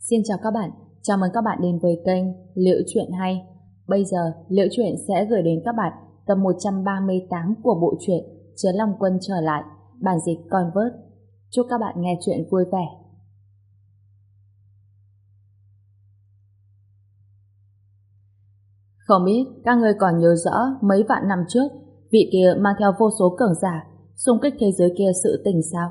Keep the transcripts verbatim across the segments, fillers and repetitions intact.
Xin chào các bạn, chào mừng các bạn đến với kênh Liễu Chuyện Hay. Bây giờ, Liễu Chuyện sẽ gửi đến các bạn tập một trăm ba mươi tám của bộ truyện Trấn Long Quân trở lại, bản dịch Convert. Chúc các bạn nghe chuyện vui vẻ. Không biết các ngươi còn nhớ rõ mấy vạn năm trước, vị kia mang theo vô số cường giả xung kích thế giới kia sự tình sao?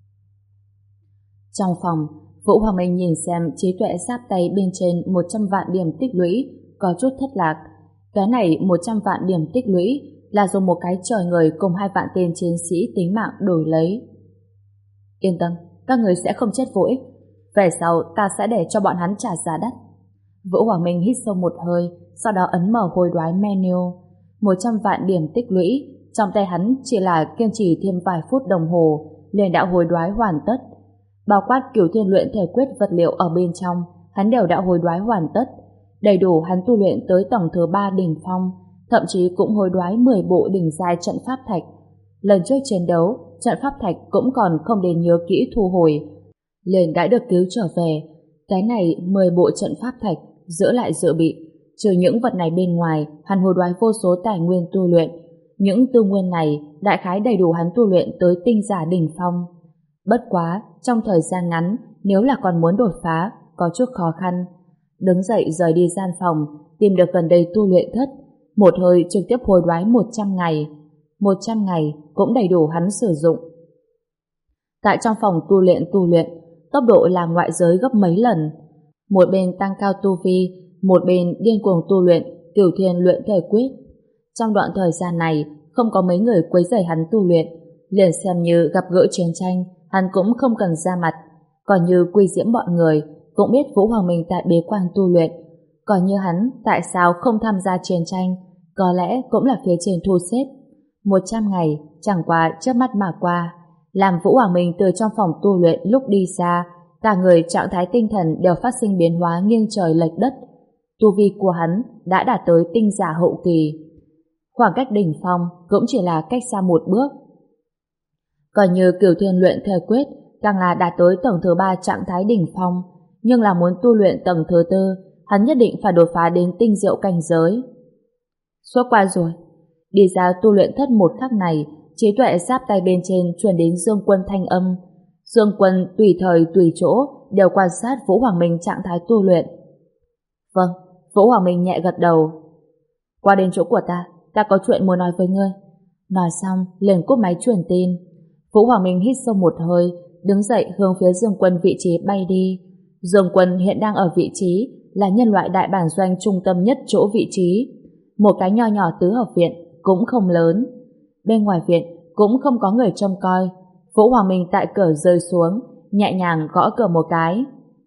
Trong phòng, Vũ Hoàng Minh nhìn xem trí tuệ giáp tay bên trên một trăm vạn điểm tích lũy, có chút thất lạc. Cái này một trăm vạn điểm tích lũy là dùng một cái trời người cùng hai vạn tên chiến sĩ tính mạng đổi lấy. Yên tâm, các người sẽ không chết vô ích. Về sau ta sẽ để cho bọn hắn trả giá đắt. Vũ Hoàng Minh hít sâu một hơi, sau đó ấn mở hối đoái menu. Một trăm vạn điểm tích lũy, trong tay hắn chỉ là kiên trì thêm vài phút đồng hồ, liền đã hối đoái hoàn tất. Bao quát Cửu Thiên luyện thể quyết vật liệu ở bên trong, hắn đều đã hối đoái hoàn tất. Đầy đủ hắn tu luyện tới tầng thứ ba đỉnh phong, thậm chí cũng hối đoái mười bộ đỉnh giai trận pháp thạch. Lần trước chiến đấu, trận pháp thạch cũng còn không đến nhớ kỹ thu hồi, liền đã được cứu trở về. Cái này mười bộ trận pháp thạch giữ lại dự bị. Trừ những vật này bên ngoài, hắn hối đoái vô số tài nguyên tu luyện. Những tư nguyên này đại khái đầy đủ hắn tu luyện tới tinh giả đỉnh phong. Bất quá, trong thời gian ngắn, nếu là còn muốn đột phá, có chút khó khăn. Đứng dậy rời đi gian phòng, tìm được gần đây tu luyện thất, một hơi trực tiếp hối đoái một trăm ngày. một trăm ngày cũng đầy đủ hắn sử dụng. Tại trong phòng tu luyện tu luyện, tốc độ là ngoại giới gấp mấy lần. Một bên tăng cao tu vi, một bên điên cuồng tu luyện Cửu Thiên luyện thể quyết. Trong đoạn thời gian này, không có mấy người quấy rầy hắn tu luyện, liền xem như gặp gỡ chiến tranh, hắn cũng không cần ra mặt. Còn như Quy Diễm bọn người cũng biết Vũ Hoàng Minh tại bế quan tu luyện, còn như hắn tại sao không tham gia chiến tranh, có lẽ cũng là phía trên thu xếp. Một trăm ngày chẳng qua chớp mắt mà qua, làm Vũ Hoàng Minh từ trong phòng tu luyện lúc đi xa, cả người trạng thái tinh thần đều phát sinh biến hóa nghiêng trời lệch đất. Tu vi của hắn đã đạt tới tinh giả hậu kỳ, khoảng cách đỉnh phong cũng chỉ là cách xa một bước. Còn như Cửu Thiên luyện thể quyết càng là đạt tới tầng thứ ba trạng thái đỉnh phong, nhưng là muốn tu luyện tầng thứ tư, hắn nhất định phải đột phá đến tinh diệu cảnh giới. Suốt qua rồi, đi ra tu luyện thất một khắc này, trí tuệ giáp tay bên trên truyền đến Dương Quân thanh âm. Dương Quân tùy thời tùy chỗ đều quan sát Vũ Hoàng Minh trạng thái tu luyện. Vâng, Vũ Hoàng Minh nhẹ gật đầu. Qua đến chỗ của ta, ta có chuyện muốn nói với ngươi. Nói xong, liền cúp máy truyền tin. Vũ Hoàng Minh hít sâu một hơi, đứng dậy hướng phía Dương Quân vị trí bay đi. Dương Quân hiện đang ở vị trí là nhân loại đại bản doanh trung tâm nhất chỗ vị trí. Một cái nho nhỏ tứ hợp viện cũng không lớn. Bên ngoài viện cũng không có người trông coi. Vũ Hoàng Minh tại cửa rơi xuống, nhẹ nhàng gõ cửa một cái.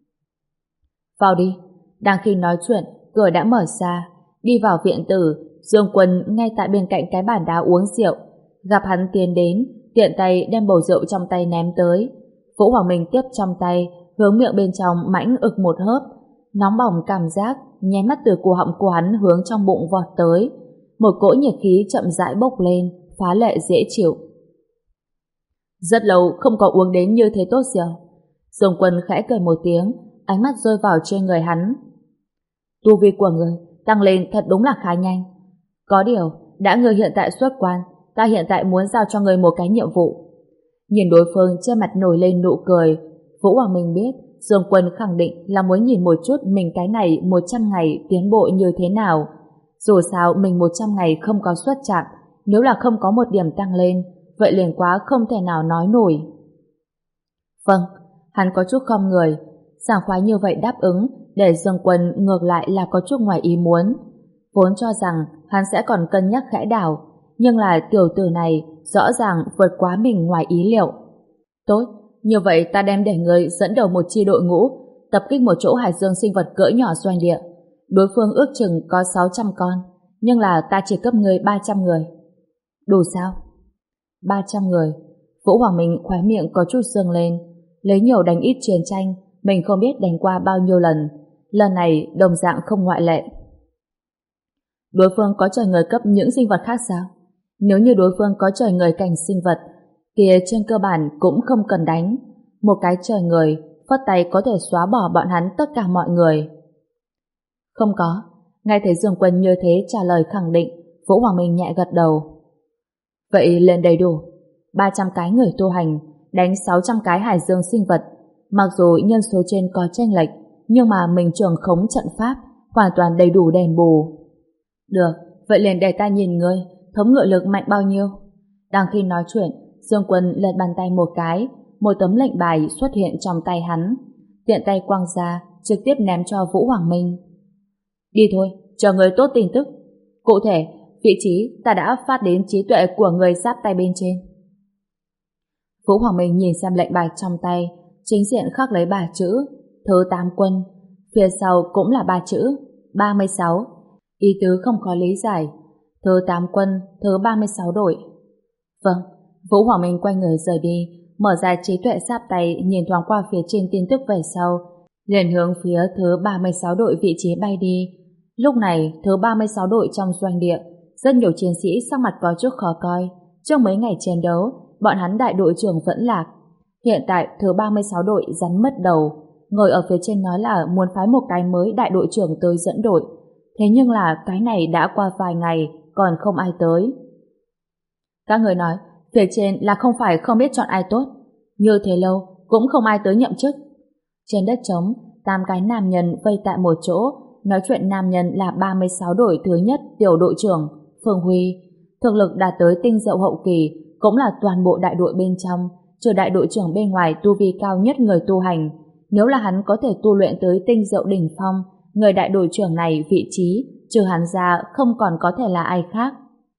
Vào đi. Đang khi nói chuyện, cửa đã mở ra. Đi vào viện tử, Dương Quân ngay tại bên cạnh cái bàn đá uống rượu. Gặp hắn tiến đến, tiện tay đem bầu rượu trong tay ném tới. Vũ Hoàng Minh tiếp trong tay, hướng miệng bên trong mãnh ực một hớp. Nóng bỏng cảm giác nháy mắt từ cổ họng của hắn hướng trong bụng vọt tới. Một cỗ nhiệt khí chậm rãi bốc lên, phá lệ dễ chịu. Rất lâu không có uống đến như thế tốt rượu. Dương Quân khẽ cười một tiếng, ánh mắt rơi vào trên người hắn. Tu vi của người tăng lên thật đúng là khá nhanh. Có điều, đã người hiện tại xuất quan, ta hiện tại muốn giao cho người một cái nhiệm vụ. Nhìn đối phương trên mặt nổi lên nụ cười, Vũ Hoàng Minh biết Dương Quân khẳng định là muốn nhìn một chút mình cái này một trăm ngày tiến bộ như thế nào. Dù sao mình một trăm ngày không có xuất trạng, nếu là không có một điểm tăng lên, vậy liền quá không thể nào nói nổi. Vâng, hắn có chút khom người, sảng khoái như vậy đáp ứng, để Dương Quân ngược lại là có chút ngoài ý muốn. Vốn cho rằng hắn sẽ còn cân nhắc khẽ đảo, nhưng là tiểu tử này rõ ràng vượt quá mình ngoài ý liệu. Tốt, như vậy ta đem để người dẫn đầu một chi đội ngũ, tập kích một chỗ hải dương sinh vật cỡ nhỏ doanh địa. Đối phương ước chừng có sáu trăm con, nhưng là ta chỉ cấp người ba trăm người. Đủ sao? ba trăm người. Vũ Hoàng Minh khóe miệng có chút dương lên. Lấy nhiều đánh ít chiến tranh, mình không biết đánh qua bao nhiêu lần. Lần này đồng dạng không ngoại lệ. Đối phương có trời người cấp những sinh vật khác sao? Nếu như đối phương có trời người cảnh sinh vật, kia trên cơ bản cũng không cần đánh. Một cái trời người phất tay có thể xóa bỏ bọn hắn tất cả mọi người. Không có. Nghe thấy Dương Quân như thế trả lời khẳng định, Vũ Hoàng Minh nhẹ gật đầu. Vậy lên đầy đủ. ba trăm cái người tu hành, đánh sáu trăm cái hải dương sinh vật. Mặc dù nhân số trên có chênh lệch, nhưng mà mình trường khống trận pháp, hoàn toàn đầy đủ đền bù. Được, vậy liền để ta nhìn ngươi, thống ngự lực mạnh bao nhiêu? Đang khi nói chuyện, Dương Quân lật bàn tay một cái, một tấm lệnh bài xuất hiện trong tay hắn. Tiện tay quăng ra, trực tiếp ném cho Vũ Hoàng Minh. Đi thôi, chờ người tốt tin tức. Cụ thể, vị trí ta đã phát đến trí tuệ của người giáp tay bên trên. Vũ Hoàng Minh nhìn xem lệnh bài trong tay, chính diện khắc lấy ba chữ thứ tám quân, phía sau cũng là ba chữ ba mươi sáu. Ý tứ không khó lý giải. Thứ tám quân, thứ ba mươi sáu đội. Vâng. Vũ Hoàng Minh quay người rời đi, mở ra trí tuệ giáp tay, nhìn thoáng qua phía trên tin tức về sau, liền hướng phía thứ ba mươi sáu đội vị trí bay đi. Lúc này, thứ ba mươi sáu đội trong doanh địa, rất nhiều chiến sĩ sắc mặt có chút khó coi. Trước mấy ngày chiến đấu, bọn hắn đại đội trưởng vẫn lạc. Hiện tại, thứ ba mươi sáu đội rắn mất đầu, ngồi ở phía trên nói là muốn phái một cái mới đại đội trưởng tới dẫn đội. Thế nhưng là cái này đã qua vài ngày, còn không ai tới. Các người nói, phía trên là không phải không biết chọn ai tốt. Như thế lâu, cũng không ai tới nhậm chức. Trên đất trống, tám cái nam nhân vây tại một chỗ, nói chuyện. Nam nhân là ba mươi sáu đội thứ nhất tiểu đội trưởng Phương Huy, thực lực đạt tới tinh diệu hậu kỳ, cũng là toàn bộ đại đội bên trong, trừ đại đội trưởng bên ngoài tu vi cao nhất người tu hành. Nếu là hắn có thể tu luyện tới tinh diệu đỉnh phong, người đại đội trưởng này vị trí, trừ hắn ra không còn có thể là ai khác.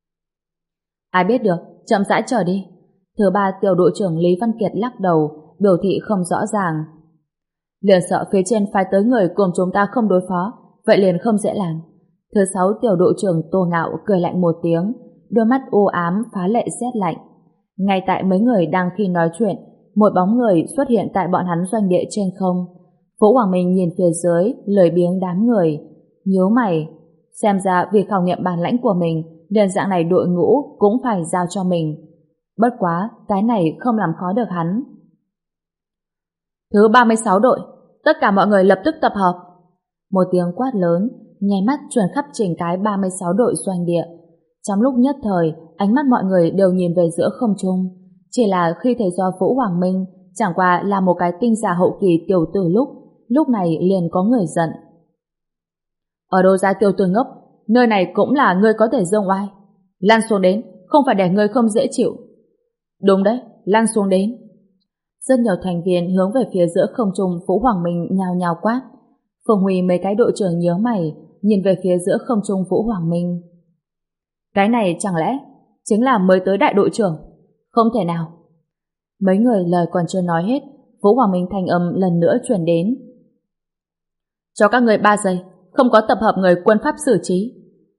Ai biết được, chậm rãi chờ đi. Thứ ba tiểu đội trưởng Lý Văn Kiệt lắc đầu, biểu thị không rõ ràng. Liền sợ phía trên phái tới người cùng chúng ta không đối phó, vậy liền không dễ làm. Thứ sáu tiểu đội trưởng Tô Ngạo cười lạnh một tiếng, đôi mắt u ám phá lệ rét lạnh. Ngay tại mấy người đang khi nói chuyện, một bóng người xuất hiện tại bọn hắn doanh địa trên không. Vũ Hoàng Minh nhìn phía dưới, lười biếng đám người, nhíu mày. Xem ra vì khảo nghiệm bản lãnh của mình, liền dạng này đội ngũ cũng phải giao cho mình. Bất quá, cái này không làm khó được hắn. Thứ ba mươi sáu đội, tất cả mọi người lập tức tập hợp. Một tiếng quát lớn, nháy mắt truyền khắp chỉnh cái ba mươi sáu đội doanh địa. Trong lúc nhất thời, ánh mắt mọi người đều nhìn về giữa không trung. Chỉ là khi thấy do Vũ Hoàng Minh chẳng qua là một cái tinh giả hậu kỳ tiểu tử lúc, lúc này liền có người giận. Ở đâu ra tiểu tử ngốc, nơi này cũng là ngươi có thể dương oai. Lăn xuống đến, không phải để ngươi không dễ chịu. Đúng đấy, lăn xuống đến. Rất nhiều thành viên hướng về phía giữa không trung Vũ Hoàng Minh nhào nhào quát. Phương Huy mấy cái đội trưởng nhớ mày, nhìn về phía giữa không trung Vũ Hoàng Minh. Cái này chẳng lẽ chính là mới tới đại đội trưởng? Không thể nào. Mấy người lời còn chưa nói hết, Vũ Hoàng Minh thanh âm lần nữa truyền đến. Cho các người ba giây, không có tập hợp người quân pháp xử trí.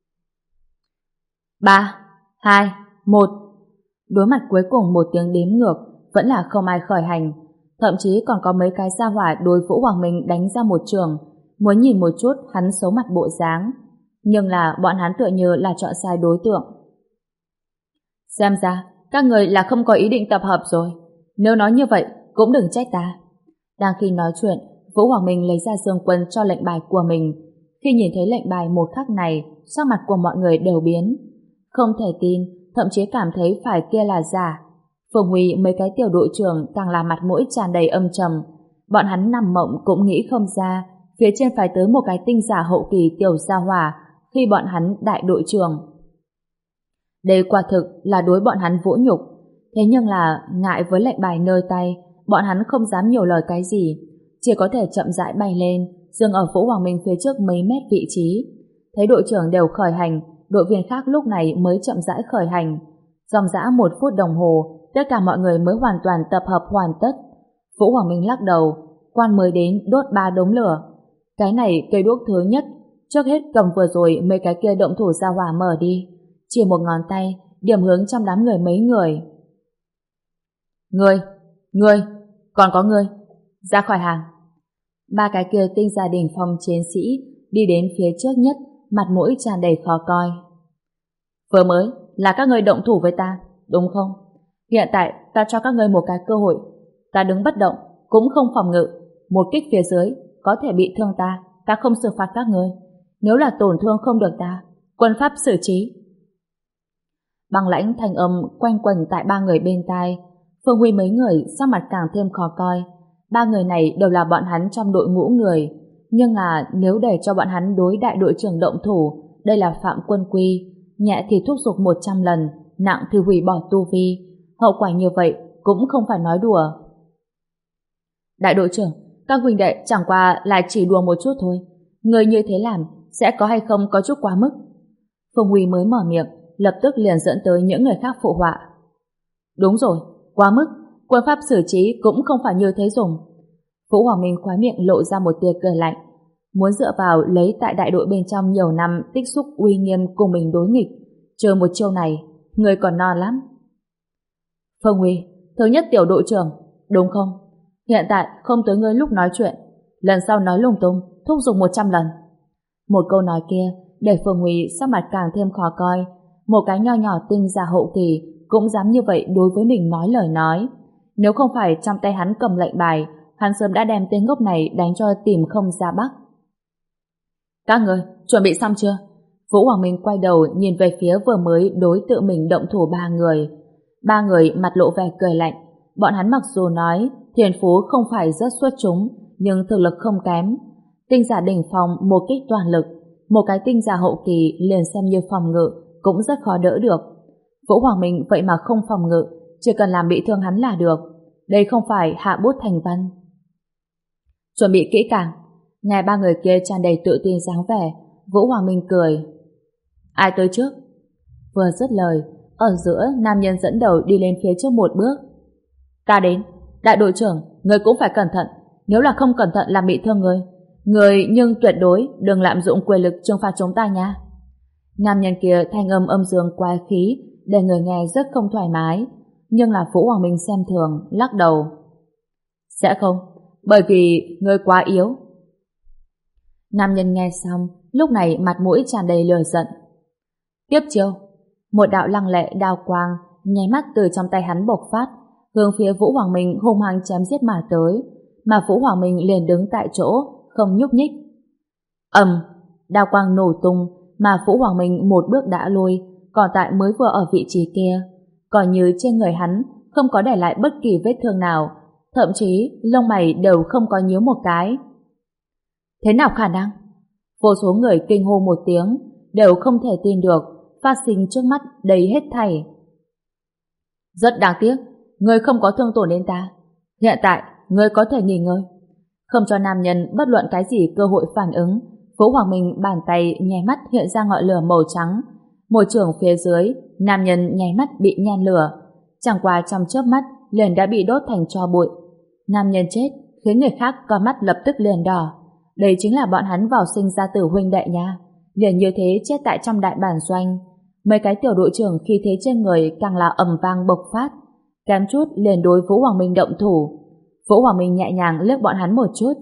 Ba, hai, một. Đối mặt cuối cùng một tiếng đếm ngược, vẫn là không ai khởi hành. Thậm chí còn có mấy cái gia hỏa đối Vũ Hoàng Minh đánh ra một trường, muốn nhìn một chút hắn xấu mặt bộ dáng. Nhưng là bọn hắn tựa như là chọn sai đối tượng. Xem ra, các người là không có ý định tập hợp rồi. Nếu nói như vậy, cũng đừng trách ta. Đang khi nói chuyện, Vũ Hoàng Minh lấy ra Dương Quân cho lệnh bài của mình. Khi nhìn thấy lệnh bài một khắc này, sắc mặt của mọi người đều biến. Không thể tin, thậm chí cảm thấy phải kia là giả. Phương Huy mấy cái tiểu đội trưởng càng là mặt mũi tràn đầy âm trầm. Bọn hắn nằm mộng cũng nghĩ không ra, phía trên phải tới một cái tinh giả hậu kỳ tiểu gia hỏa khi bọn hắn đại đội trưởng. Đây quả thực là đối bọn hắn vỗ nhục. Thế nhưng là ngại với lệnh bài nơi tay, bọn hắn không dám nhiều lời cái gì, chỉ có thể chậm rãi bay lên, dừng ở Vũ Hoàng Minh phía trước mấy mét vị trí. Thấy đội trưởng đều khởi hành, đội viên khác lúc này mới chậm rãi khởi hành. Dòng dã một phút đồng hồ, tất cả mọi người mới hoàn toàn tập hợp hoàn tất. Vũ Hoàng Minh lắc đầu, quan mới đến đốt ba đống lửa. Cái này cây đuốc thứ nhất, trước hết cầm vừa rồi mấy cái kia động thủ ra hỏa mở đi. Chỉ một ngón tay, điểm hướng trong đám người mấy người. Ngươi, ngươi, còn có ngươi, ra khỏi hàng. Ba cái kia tinh gia đình phong chiến sĩ đi đến phía trước nhất, mặt mũi tràn đầy khó coi. Vừa mới là các ngươi động thủ với ta, đúng không? Hiện tại ta cho các ngươi một cái cơ hội. Ta đứng bất động, cũng không phòng ngự. một kích phía dưới có thể bị thương ta, ta không xử phạt các người. Nếu là tổn thương không được ta, quân pháp xử trí. Băng lãnh thanh âm quanh quẩn tại ba người bên tai. Phương Huy mấy người sắc mặt càng thêm khó coi. Ba người này đều là bọn hắn trong đội ngũ người, nhưng là nếu để cho bọn hắn đối đại đội trưởng động thủ, đây là phạm quân quy, nhẹ thì thúc giục một trăm lần, nặng thì hủy bỏ tu vi. Hậu quả như vậy cũng không phải nói đùa. Đại đội trưởng, các huynh đệ chẳng qua là chỉ đùa một chút thôi. Người như thế làm sẽ có hay không có chút quá mức? Phương Huy mới mở miệng, lập tức liền dẫn tới những người khác phụ họa. Đúng rồi, quá mức, quân pháp xử trí cũng không phải như thế dùng. Vũ Hoàng Minh khóe miệng lộ ra một tia cười lạnh, muốn dựa vào lấy tại đại đội bên trong nhiều năm tích xúc uy nghiêm cùng mình đối nghịch, chờ một chiêu này, người còn non lắm. Phương Huy, thứ nhất tiểu đội trưởng, đúng không? Hiện tại không tới ngươi lúc nói chuyện, lần sau nói lung tung, thúc giục một trăm lần. Một câu nói kia để Phương Huy sắc mặt càng thêm khó coi. Một cái nho nhỏ tinh ra hậu kỳ cũng dám như vậy đối với mình nói lời nói. Nếu không phải trong tay hắn cầm lệnh bài, hắn sớm đã đem tên ngốc này đánh cho tìm không ra bắc. Các người chuẩn bị xong chưa? Vũ Hoàng Minh quay đầu nhìn về phía vừa mới đối tự mình động thủ ba người. Ba người mặt lộ vẻ cười lạnh. Bọn hắn mặc dù nói thiên phú không phải rất xuất chúng, nhưng thực lực không kém. Tinh giả đỉnh phong một kích toàn lực, một cái tinh giả hậu kỳ liền xem như phòng ngự cũng rất khó đỡ được. Vũ Hoàng Minh vậy mà không phòng ngự, chỉ cần làm bị thương hắn là được. Đây không phải hạ bút thành văn. Chuẩn bị kỹ càng. Nghe ba người kia tràn đầy tự tin dáng vẻ, Vũ Hoàng Minh cười. Ai tới trước? Vừa dứt lời, ở giữa nam nhân dẫn đầu đi lên phía trước một bước. Ta đến. Đại đội trưởng, người cũng phải cẩn thận. Nếu là không cẩn thận làm bị thương người, người nhưng tuyệt đối đừng lạm dụng quyền lực trừng phạt chúng ta nha. Nam nhân kia thanh âm âm dương quái khí, để người nghe rất không thoải mái. Nhưng là Vũ Hoàng Minh xem thường, lắc đầu. Sẽ không, bởi vì người quá yếu. Nam nhân nghe xong, lúc này mặt mũi tràn đầy lửa giận. Tiếp chiêu, một đạo lăng lệ đao quang nháy mắt từ trong tay hắn bộc phát, hướng phía Vũ Hoàng Minh hung hăng chém giết mà tới, mà Vũ Hoàng Minh liền đứng tại chỗ, không nhúc nhích. Ầm, đao quang nổ tung, mà Vũ Hoàng Minh một bước đã lui, còn tại mới vừa ở vị trí kia, coi như trên người hắn không có để lại bất kỳ vết thương nào, thậm chí lông mày đều không có nhíu một cái. Thế nào khả năng? Vô số người kinh hô một tiếng, đều không thể tin được phát sinh trước mắt đầy hết thảy. Rất đáng tiếc, ngươi không có thương tổn đến ta. Hiện tại, ngươi có thể nghỉ ngơi. Không cho nam nhân bất luận cái gì cơ hội phản ứng, Vũ Hoàng Minh bàn tay nháy mắt hiện ra ngọn lửa màu trắng. Một trường phía dưới, nam nhân nháy mắt bị nhen lửa. Chẳng qua trong chớp mắt, liền đã bị đốt thành tro bụi. Nam nhân chết, khiến người khác con mắt lập tức liền đỏ. Đây chính là bọn hắn vào sinh ra tử huynh đệ nha. Liền như thế chết tại trong đại bản doanh. Mấy cái tiểu đội trưởng khi thế trên người càng là ầm vang bộc phát. Kém chút liền đối Vũ Hoàng Minh động thủ. Vũ Hoàng Minh nhẹ nhàng liếc bọn hắn một chút.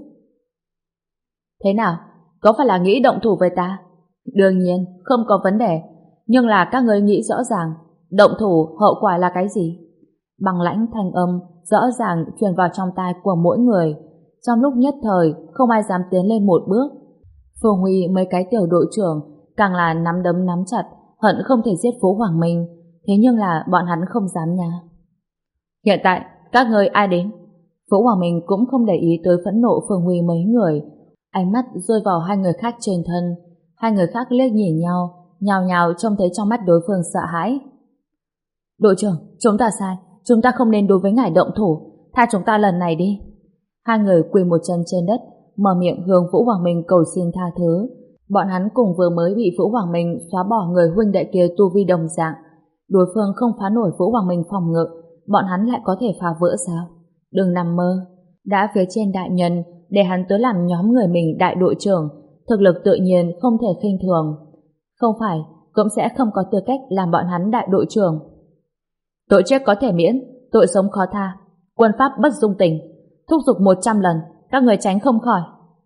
Thế nào? Có phải là nghĩ động thủ với ta? Đương nhiên, không có vấn đề. Nhưng là các người nghĩ rõ ràng, động thủ hậu quả là cái gì? Băng lãnh thanh âm rõ ràng truyền vào trong tai của mỗi người. Trong lúc nhất thời, không ai dám tiến lên một bước. Phương Huy mấy cái tiểu đội trưởng càng là nắm đấm nắm chặt, hận không thể giết Vũ Hoàng Minh. Thế nhưng là bọn hắn không dám nha. Hiện tại, các người ai đến? Vũ Hoàng Minh cũng không để ý tới phẫn nộ Phương Huy mấy người. Ánh mắt rơi vào hai người khác trên thân. Hai người khác liếc nhìn nhau, nhào nhào trông thấy trong mắt đối phương sợ hãi. Đội trưởng, chúng ta sai. Chúng ta không nên đối với ngài động thủ. Tha chúng ta lần này đi. Hai người quỳ một chân trên đất, mở miệng hướng Vũ Hoàng Minh cầu xin tha thứ. Bọn hắn cùng vừa mới bị Vũ Hoàng Minh xóa bỏ người huynh đệ kia tu vi đồng dạng. Đối phương không phá nổi Vũ Hoàng Minh phòng ngự, bọn hắn lại có thể phá vỡ sao? Đừng nằm mơ. Đã phía trên đại nhân để hắn tới làm nhóm người mình đại đội trưởng, thực lực tự nhiên không thể khinh thường. Không phải, cũng sẽ không có tư cách làm bọn hắn đại đội trưởng. Tội chết có thể miễn, tội sống khó tha. Quân pháp bất dung tình. Thúc giục một trăm lần, các người tránh không khỏi.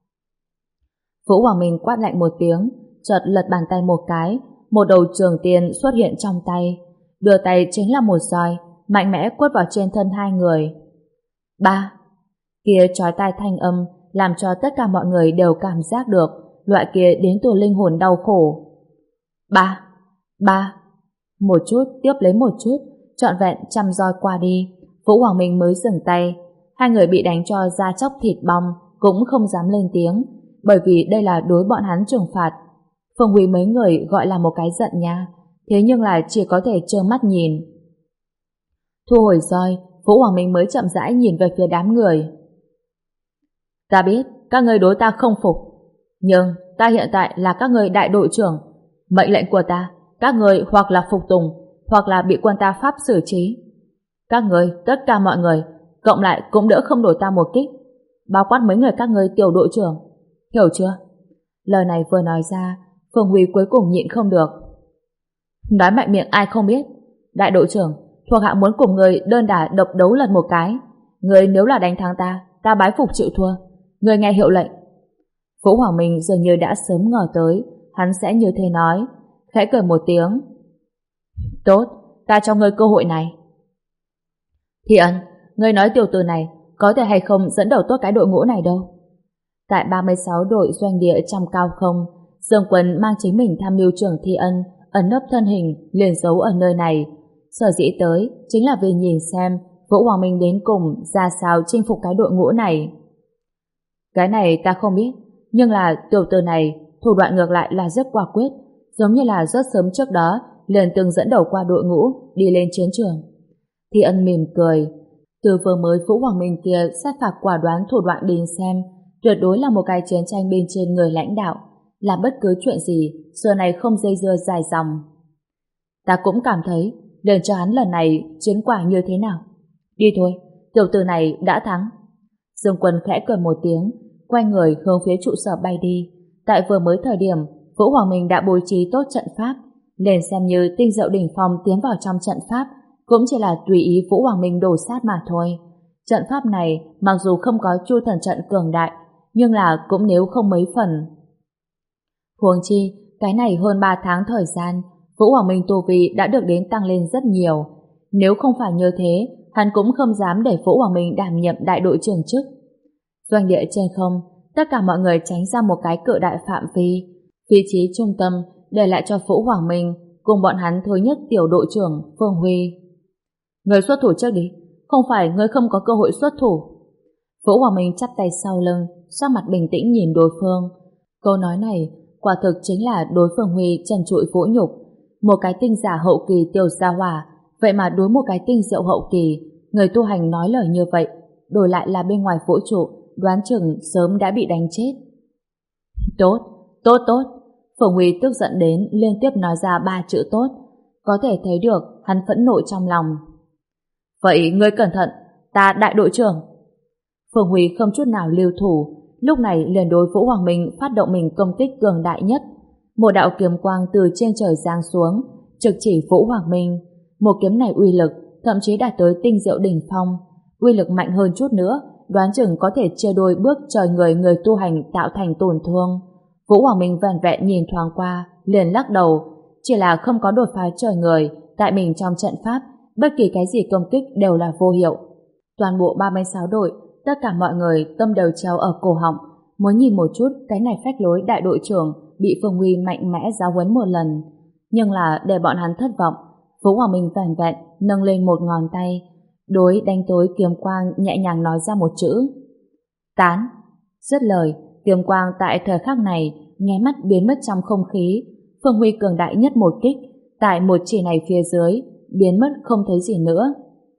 Vũ Hoàng Minh quát lạnh một tiếng, chợt lật bàn tay một cái, một đầu trường tiên xuất hiện trong tay. Đưa tay chính là một roi, mạnh mẽ quất vào trên thân hai người. Ba. Kia chói tai thanh âm làm cho tất cả mọi người đều cảm giác được loại kia đến từ linh hồn đau khổ. Ba, ba, một chút tiếp lấy một chút, trọn vẹn trăm roi qua đi, Vũ Hoàng Minh mới dừng tay. Hai người bị đánh cho da chóc thịt bong cũng không dám lên tiếng, bởi vì đây là đối bọn hắn trừng phạt. Phương Huy mấy người gọi là một cái giận nha, thế nhưng là chỉ có thể trơ mắt nhìn. Thu hồi roi, Vũ Hoàng Minh mới chậm rãi nhìn về phía đám người. Ta biết các người đối ta không phục, nhưng ta hiện tại là các người đại đội trưởng. Mệnh lệnh của ta, các người hoặc là phục tùng, hoặc là bị quân ta pháp xử trí. Các người, tất cả mọi người, cộng lại cũng đỡ không đổi ta một kích, bao quát mấy người các người tiểu đội trưởng. Hiểu chưa? Lời này vừa nói ra, Phương Huy cuối cùng nhịn không được. Nói mạnh miệng ai không biết. Đại đội trưởng, thuộc hạ muốn cùng người đơn đả độc đấu lần một cái. Người nếu là đánh thắng ta, ta bái phục chịu thua. Người nghe hiệu lệnh. Vũ Hoàng Minh dường như đã sớm ngờ tới hắn sẽ như thế nói, khẽ cười một tiếng. Tốt, ta cho ngươi cơ hội này. Thị Ân, ngươi nói tiểu tử này có thể hay không dẫn đầu tốt cái đội ngũ này đâu. Tại ba mươi sáu đội doanh địa trong cao không, Dương Quân mang chính mình tham mưu trưởng Thị Ân ẩn nấp thân hình liền giấu ở nơi này. Sở dĩ tới chính là vì nhìn xem Vũ Hoàng Minh đến cùng ra sao chinh phục cái đội ngũ này. Cái này ta không biết, nhưng là tiểu tử này thủ đoạn ngược lại là rất quả quyết, giống như là rất sớm trước đó liền từng dẫn đầu qua đội ngũ đi lên chiến trường. Thị Ân mỉm cười. Từ vừa mới Vũ Hoàng Minh kia sát phạt quả đoán thủ đoạn đến xem, tuyệt đối là một cái chiến tranh bên trên người lãnh đạo, làm bất cứ chuyện gì xưa này không dây dưa dài dòng. Ta cũng cảm thấy để cho hắn lần này chiến quả như thế nào. Đi thôi, tiểu tử này đã thắng. Dương Quân khẽ cười một tiếng, quay người hướng phía trụ sở bay đi. Tại vừa mới thời điểm, Vũ Hoàng Minh đã bố trí tốt trận pháp, liền xem như Tinh Diệu Đỉnh Phong tiến vào trong trận pháp cũng chỉ là tùy ý Vũ Hoàng Minh đổ sát mà thôi. Trận pháp này mặc dù không có Chu Thần trận cường đại, nhưng là cũng nếu không mấy phần. Huống chi, cái này hơn ba tháng thời gian, Vũ Hoàng Minh tu vi đã được đến tăng lên rất nhiều. Nếu không phải như thế, hắn cũng không dám để Vũ Hoàng Minh đảm nhiệm đại đội trưởng chức. Doanh địa trên không, tất cả mọi người tránh ra một cái cự đại phạm vi. Vị trí trung tâm để lại cho Vũ Hoàng Minh cùng bọn hắn thứ nhất tiểu đội trưởng Phương Huy. Người xuất thủ trước đi, không phải người không có cơ hội xuất thủ. Vũ Hoàng Minh chắp tay sau lưng, sắc mặt bình tĩnh nhìn đối phương. Câu nói này quả thực chính là đối Phương Huy trần trụi vũ nhục. Một cái tinh giả hậu kỳ tiểu gia hỏa, vậy mà đối một cái tinh diệu hậu kỳ, người tu hành nói lời như vậy, đổi lại là bên ngoài vũ trụ, đoán chừng sớm đã bị đánh chết. Tốt, tốt tốt. Phương Huy tức giận đến liên tiếp nói ra ba chữ tốt, có thể thấy được hắn phẫn nộ trong lòng. Vậy ngươi cẩn thận, ta đại đội trưởng. Phương Huy không chút nào lưu thủ, lúc này liền đối Vũ Hoàng Minh phát động mình công kích cường đại nhất. Một đạo kiếm quang từ trên trời giáng xuống, trực chỉ Vũ Hoàng Minh. Một kiếm này uy lực thậm chí đạt tới Tinh Diệu đỉnh phong, uy lực mạnh hơn chút nữa, đoán chừng có thể chia đôi bước trời người người tu hành tạo thành tổn thương. Vũ Hoàng Minh vẻn vẹn nhìn thoáng qua, liền lắc đầu, chỉ là không có đột phá trời người, tại mình trong trận pháp, bất kỳ cái gì công kích đều là vô hiệu. Toàn bộ ba mươi sáu đội, tất cả mọi người tâm đều treo ở cổ họng, muốn nhìn một chút cái này phách lối đại đội trưởng bị Phương Huy mạnh mẽ giáo huấn một lần. Nhưng là để bọn hắn thất vọng, Vũ Hoàng Minh vẻn vẹn nâng lên một ngón tay, đối đánh tối kiếm quang nhẹ nhàng nói ra một chữ: tán. Dứt lời, kiếm quang tại thời khắc này nháy mắt biến mất trong không khí. Phương Huy cường đại nhất một kích, tại một chỉ này phía dưới biến mất không thấy gì nữa.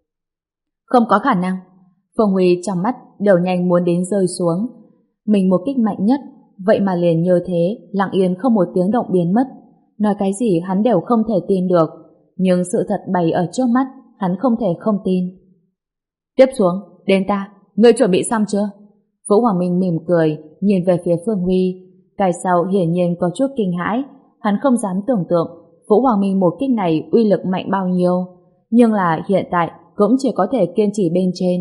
Không có khả năng. Phương Huy trong mắt đều nhanh muốn đến rơi xuống. Mình một kích mạnh nhất, vậy mà liền như thế lặng yên không một tiếng động biến mất. Nói cái gì hắn đều không thể tin được, nhưng sự thật bày ở trước mắt, hắn không thể không tin. Tiếp xuống, đến ta, ngươi chuẩn bị xong chưa? Vũ Hoàng Minh mỉm cười, nhìn về phía Phương Huy. Cái sau hiển nhiên có chút kinh hãi, hắn không dám tưởng tượng Vũ Hoàng Minh một kích này uy lực mạnh bao nhiêu, nhưng là hiện tại cũng chỉ có thể kiên trì bên trên.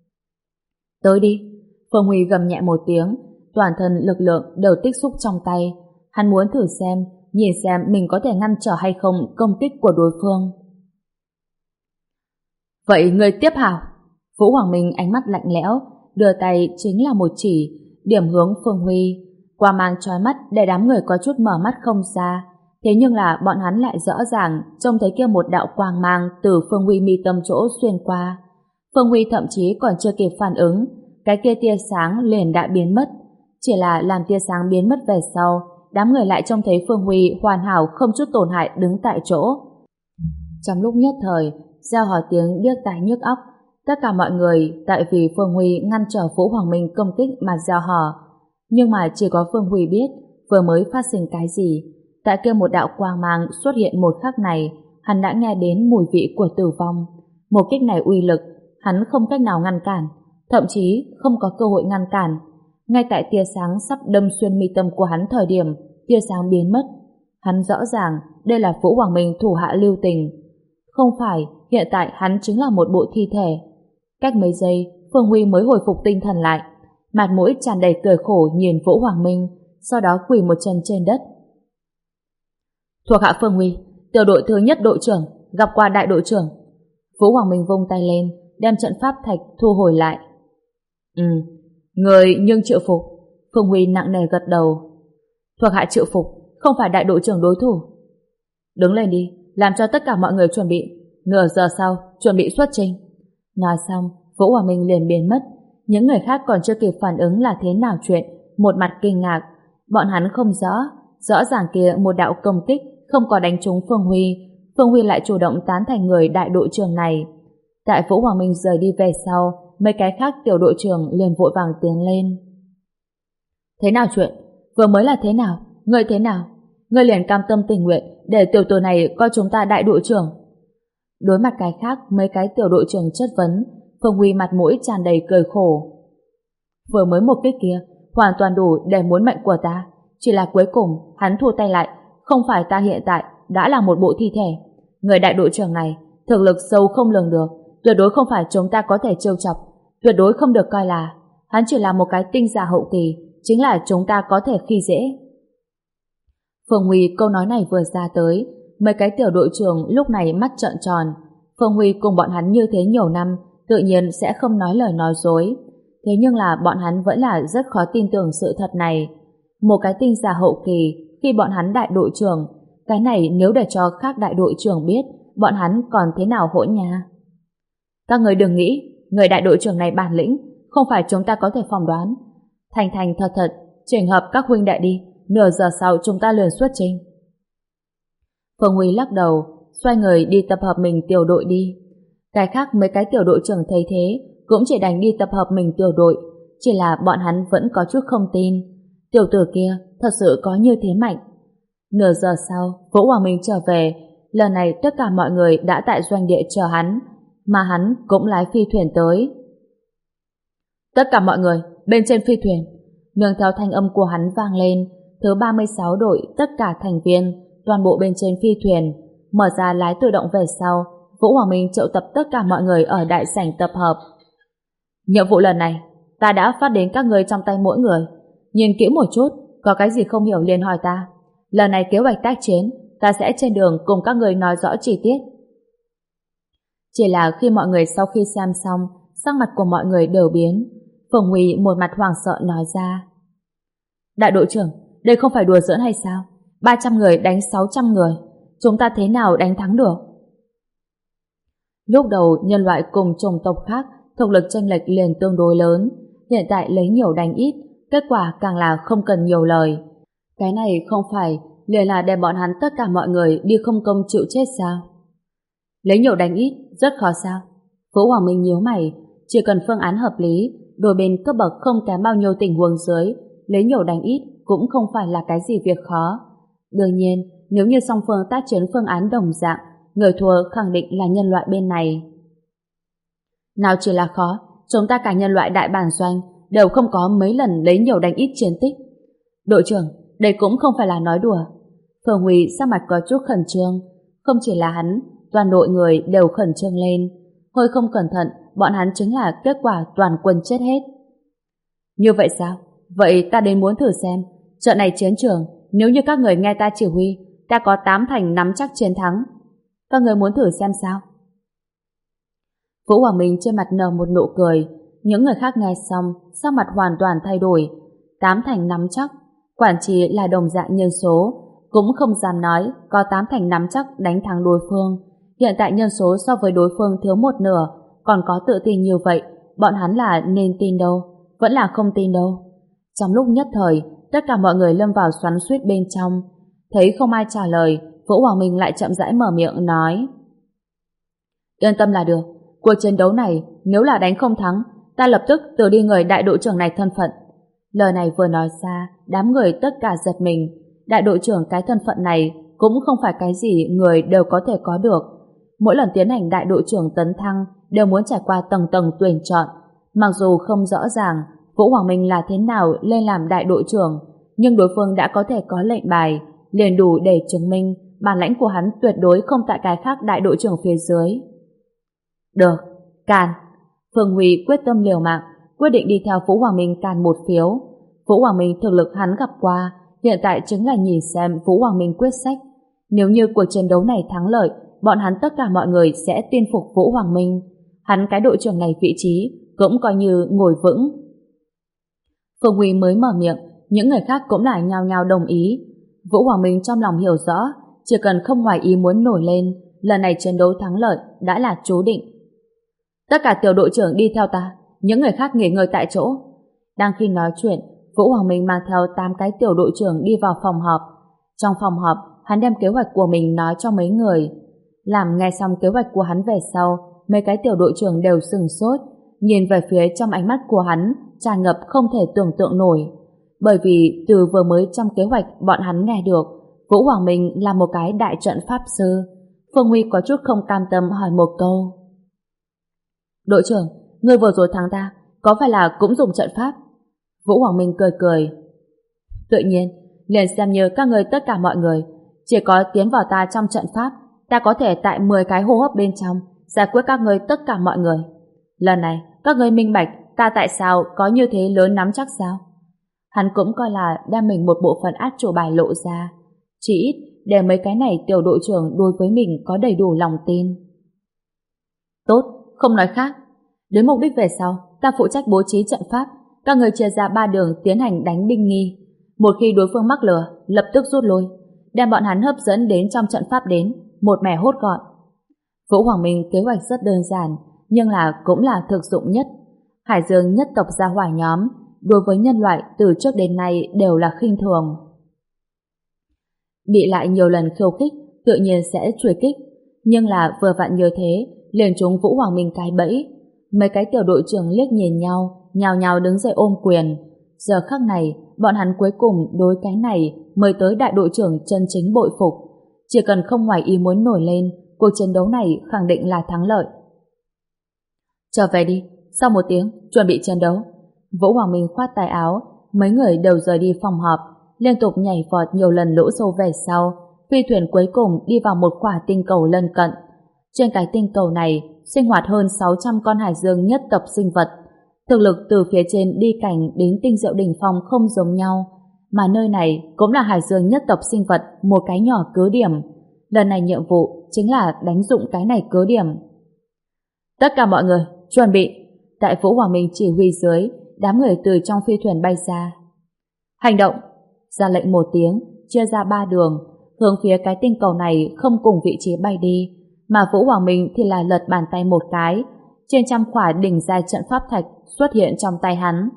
Tới đi. Phương Huy gầm nhẹ một tiếng, toàn thân lực lượng đều tích xúc trong tay. Hắn muốn thử xem, nhìn xem mình có thể ngăn trở hay không công kích của đối phương. Vậy người tiếp hảo. Vũ Hoàng Minh ánh mắt lạnh lẽo, đưa tay chính là một chỉ, điểm hướng Phương Huy. Qua mang trói mắt để đám người có chút mở mắt không ra. Thế nhưng là bọn hắn lại rõ ràng trông thấy kia một đạo quang mang từ Phương Huy mi tâm chỗ xuyên qua. Phương Huy thậm chí còn chưa kịp phản ứng, cái kia tia sáng liền đã biến mất. Chỉ là làm tia sáng biến mất về sau, đám người lại trông thấy Phương Huy hoàn hảo không chút tổn hại đứng tại chỗ. Trong lúc nhất thời, gieo hò tiếng điếc tai nhức óc, tất cả mọi người tại vì Phương Huy ngăn trở Vũ Hoàng Minh công kích mà gieo hò. Nhưng mà chỉ có Phương Huy biết vừa mới phát sinh cái gì. Tại kia một đạo quang mang xuất hiện một khắc này, hắn đã nghe đến mùi vị của tử vong. Một kích này uy lực, hắn không cách nào ngăn cản, thậm chí không có cơ hội ngăn cản. Ngay tại tia sáng sắp đâm xuyên mi tâm của hắn thời điểm, tia sáng biến mất. Hắn rõ ràng đây là Vũ Hoàng Minh thủ hạ lưu tình. Không phải, hiện tại hắn chính là một bộ thi thể. Cách mấy giây, Phương Huy mới hồi phục tinh thần lại, mặt mũi tràn đầy cười khổ nhìn Vũ Hoàng Minh, sau đó quỳ một chân trên đất. Thuộc hạ Phương Huy, tiểu đội thứ nhất đội trưởng, gặp qua đại đội trưởng. Vũ Hoàng Minh vung tay lên, đem trận pháp thạch thu hồi lại. Ừ, người nhưng chịu phục. Phương Huy nặng nề gật đầu. Thuộc hạ chịu phục, không phải đại đội trưởng đối thủ. Đứng lên đi, làm cho tất cả mọi người chuẩn bị. Nửa giờ sau, chuẩn bị xuất trình. Nói xong, Vũ Hoàng Minh liền biến mất. Những người khác còn chưa kịp phản ứng là thế nào chuyện, một mặt kinh ngạc. Bọn hắn không rõ, rõ ràng kia một đạo công kích không có đánh trúng Phương Huy. Phương Huy lại chủ động tán thành người đại đội trưởng này. Tại Vũ Hoàng Minh rời đi về sau, mấy cái khác tiểu đội trưởng liền vội vàng tiến lên. Thế nào chuyện? Vừa mới là thế nào? Ngươi thế nào? Ngươi liền cam tâm tình nguyện để tiểu tử này coi chúng ta đại đội trưởng. Đối mặt cái khác, mấy cái tiểu đội trưởng chất vấn, Phương Huy mặt mũi tràn đầy cười khổ. Vừa mới một kích kia, hoàn toàn đủ để muốn mệnh của ta. Chỉ là cuối cùng, hắn thua tay lại. Không phải ta hiện tại đã là một bộ thi thể. Người đại đội trưởng này, thực lực sâu không lường được, tuyệt đối không phải chúng ta có thể trêu chọc, tuyệt đối không được coi là. Hắn chỉ là một cái tinh giả hậu kỳ, chính là chúng ta có thể khi dễ. Phương Huy câu nói này vừa ra tới, mấy cái tiểu đội trưởng lúc này mắt trợn tròn. Phương Huy cùng bọn hắn như thế nhiều năm, tự nhiên sẽ không nói lời nói dối. Thế nhưng là bọn hắn vẫn là rất khó tin tưởng sự thật này. Một cái tinh giả hậu kỳ khi bọn hắn đại đội trưởng, cái này nếu để cho khác đại đội trưởng biết, bọn hắn còn thế nào hỗn nha. Các người đừng nghĩ, người đại đội trưởng này bản lĩnh, không phải chúng ta có thể phỏng đoán. Thành thành thật thật, chỉnh hợp các huynh đệ đi, nửa giờ sau chúng ta liền xuất trình. Phương Huy lắc đầu, xoay người đi tập hợp mình tiểu đội đi. Cái khác mấy cái tiểu đội trưởng thấy thế, cũng chỉ đành đi tập hợp mình tiểu đội, chỉ là bọn hắn vẫn có chút không tin. Tiểu tử kia thật sự có như thế mạnh. Nửa giờ sau, Vũ Hoàng Minh trở về, lần này tất cả mọi người đã tại doanh địa chờ hắn, mà hắn cũng lái phi thuyền tới. Tất cả mọi người, bên trên phi thuyền. Nương theo thanh âm của hắn vang lên, thứ ba mươi sáu đội, tất cả thành viên, toàn bộ bên trên phi thuyền, mở ra lái tự động về sau. Vũ Hoàng Minh triệu tập tất cả mọi người ở đại sảnh tập hợp. Nhiệm vụ lần này, ta đã phát đến các người trong tay mỗi người. Nhìn kỹ một chút, có cái gì không hiểu liền hỏi ta. Lần này kế hoạch tác chiến, ta sẽ trên đường cùng các người nói rõ chi tiết. Chỉ là khi mọi người sau khi xem xong, sắc mặt của mọi người đều biến. Phương Huy một mặt hoảng sợ nói ra. Đại đội trưởng, đây không phải đùa giỡn hay sao? ba trăm người đánh sáu trăm người, chúng ta thế nào đánh thắng được? Lúc đầu nhân loại cùng chủng tộc khác thực lực chênh lệch liền tương đối lớn, hiện tại lấy nhiều đánh ít, kết quả càng là không cần nhiều lời. Cái này không phải liền là để bọn hắn tất cả mọi người đi không công chịu chết sao? Lấy nhiều đánh ít rất khó sao? Vũ Hoàng Minh nhíu mày, chỉ cần phương án hợp lý, đôi bên cấp bậc không kém bao nhiêu tình huống dưới, lấy nhiều đánh ít cũng không phải là cái gì việc khó. Đương nhiên, nếu như song phương tác chiến phương án đồng dạng, người thua khẳng định là nhân loại bên này. Nào chỉ là khó, chúng ta cả nhân loại đại bản doanh đều không có mấy lần lấy nhiều đánh ít chiến tích. Đội trưởng, đây cũng không phải là nói đùa. Phương Huy sắc mặt có chút khẩn trương, không chỉ là hắn, toàn đội người đều khẩn trương lên. Hơi không cẩn thận, bọn hắn chính là kết quả toàn quân chết hết. Như vậy sao? Vậy ta đến muốn thử xem, trận này chiến trường, nếu như các người nghe ta chỉ huy, ta có tám thành nắm chắc chiến thắng. Các người muốn thử xem sao? Vũ Hoàng Minh trên mặt nở một nụ cười, Những người khác nghe xong, sắc mặt hoàn toàn thay đổi. Tám thành nắm chắc, quản trị là đồng dạng nhân số, cũng không dám nói có tám thành nắm chắc đánh thắng đối phương. Hiện tại nhân số so với đối phương thiếu một nửa, còn có tự tin như vậy, bọn hắn là nên tin đâu, vẫn là không tin đâu. Trong lúc nhất thời, tất cả mọi người lâm vào xoắn xuýt bên trong. Thấy không ai trả lời, Vũ Hoàng Minh lại chậm rãi mở miệng nói: Yên tâm là được, cuộc chiến đấu này nếu là đánh không thắng, ta lập tức từ đi người đại đội trưởng này thân phận. Lời này vừa nói ra, đám người tất cả giật mình. Đại đội trưởng cái thân phận này cũng không phải cái gì người đều có thể có được. Mỗi lần tiến hành đại đội trưởng tấn thăng đều muốn trải qua tầng tầng tuyển chọn. Mặc dù không rõ ràng Vũ Hoàng Minh là thế nào lên làm đại đội trưởng, nhưng đối phương đã có thể có lệnh bài, liền đủ để chứng minh bản lãnh của hắn tuyệt đối không tại cái khác đại đội trưởng phía dưới. Được, càn. Phương Huy quyết tâm liều mạng, quyết định đi theo Vũ Hoàng Minh càn một phiếu. Vũ Hoàng Minh thực lực hắn gặp qua, hiện tại chính là nhìn xem Vũ Hoàng Minh quyết sách. Nếu như cuộc chiến đấu này thắng lợi, bọn hắn tất cả mọi người sẽ tin phục Vũ Hoàng Minh. Hắn cái đội trưởng này vị trí cũng coi như ngồi vững. Phương Huy mới mở miệng, những người khác cũng lại nhao nhao đồng ý. Vũ Hoàng Minh trong lòng hiểu rõ, chỉ cần không ngoài ý muốn nổi lên, lần này chiến đấu thắng lợi đã là chú định. Tất cả tiểu đội trưởng đi theo ta, những người khác nghỉ ngơi tại chỗ. Đang khi nói chuyện, Vũ Hoàng Minh mang theo tám cái tiểu đội trưởng đi vào phòng họp. Trong phòng họp, hắn đem kế hoạch của mình nói cho mấy người. Làm nghe xong kế hoạch của hắn về sau, mấy cái tiểu đội trưởng đều sừng sốt, nhìn về phía trong ánh mắt của hắn tràn ngập không thể tưởng tượng nổi. Bởi vì từ vừa mới trong kế hoạch bọn hắn nghe được Vũ Hoàng Minh là một cái đại trận pháp sư. Phương Huy có chút không cam tâm hỏi một câu: Đội trưởng, người vừa rồi thắng ta, có phải là cũng dùng trận pháp? Vũ Hoàng Minh cười cười: Tự nhiên, liền xem như các người tất cả mọi người, chỉ có tiến vào ta trong trận pháp, ta có thể tại mười cái hô hấp bên trong giải quyết các người tất cả mọi người. Lần này, các người minh bạch ta tại sao có như thế lớn nắm chắc sao? Hắn cũng coi là đem mình một bộ phận át chủ bài lộ ra, chỉ ít để mấy cái này tiểu đội trưởng đối với mình có đầy đủ lòng tin. Tốt, không nói khác. Đến mục đích về sau, ta phụ trách bố trí trận pháp, các người chia ra ba đường tiến hành đánh binh nghi. Một khi đối phương mắc lừa, lập tức rút lui, đem bọn hắn hấp dẫn đến trong trận pháp đến, một mẻ hốt gọn. Vũ Hoàng Minh kế hoạch rất đơn giản, nhưng là cũng là thực dụng nhất. Hải Dương nhất tộc gia hỏa nhóm đối với nhân loại từ trước đến nay đều là khinh thường. Bị lại nhiều lần khiêu khích, tự nhiên sẽ truy kích, nhưng là vừa vặn như thế, liền trúng Vũ Hoàng Minh cái bẫy. Mấy cái tiểu đội trưởng liếc nhìn nhau, nhào nhào đứng dậy ôm quyền. Giờ khắc này, bọn hắn cuối cùng đối cái này mới tới đại đội trưởng chân chính bội phục. Chỉ cần không ngoài ý muốn nổi lên, cuộc chiến đấu này khẳng định là thắng lợi. Trở về đi, sau một tiếng, chuẩn bị chiến đấu. Vũ Hoàng Minh khoát tay áo, mấy người đều rời đi phòng họp, liên tục nhảy vọt nhiều lần lỗ sâu về sau, phi thuyền cuối cùng đi vào một quả tinh cầu lân cận. Trên cái tinh cầu này, sinh hoạt hơn sáu trăm con hải dương nhất tộc sinh vật. Thực lực từ phía trên đi cảnh đến tinh diệu đỉnh phong không giống nhau, mà nơi này cũng là hải dương nhất tộc sinh vật một cái nhỏ cứ điểm. Lần này nhiệm vụ chính là đánh dụng cái này cứ điểm. Tất cả mọi người, chuẩn bị. Tại Vũ Hoàng Minh chỉ huy dưới, đám người từ trong phi thuyền bay ra. Hành động! Ra lệnh một tiếng, chia ra ba đường, hướng phía cái tinh cầu này không cùng vị trí bay đi, mà Vũ Hoàng Minh thì là lật bàn tay một cái, trên trăm khỏa đỉnh giai trận pháp thạch xuất hiện trong tay hắn.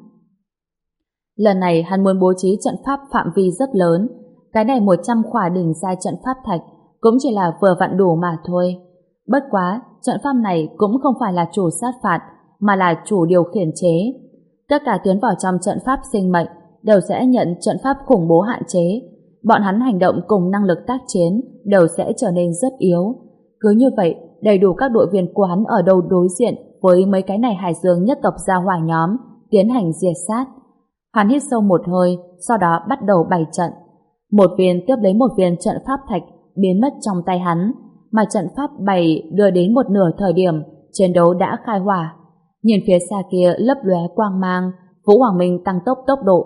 Lần này hắn muốn bố trí trận pháp phạm vi rất lớn, cái này một trăm khỏa đỉnh giai trận pháp thạch cũng chỉ là vừa vặn đủ mà thôi. Bất quá, trận pháp này cũng không phải là chủ sát phạt, mà là chủ điều khiển chế. Tất cả tiến vào trong trận pháp sinh mệnh đều sẽ nhận trận pháp khủng bố hạn chế. Bọn hắn hành động cùng năng lực tác chiến đều sẽ trở nên rất yếu. Cứ như vậy, đầy đủ các đội viên của hắn ở đâu đối diện với mấy cái này hải dương nhất tộc gia hỏa nhóm tiến hành diệt sát. Hắn hít sâu một hơi, sau đó bắt đầu bày trận. Một viên tiếp lấy một viên trận pháp thạch biến mất trong tay hắn, mà trận pháp bày đưa đến một nửa thời điểm chiến đấu đã khai hỏa. Nhìn phía xa kia lấp lóe quang mang, Vũ Hoàng Minh tăng tốc tốc độ.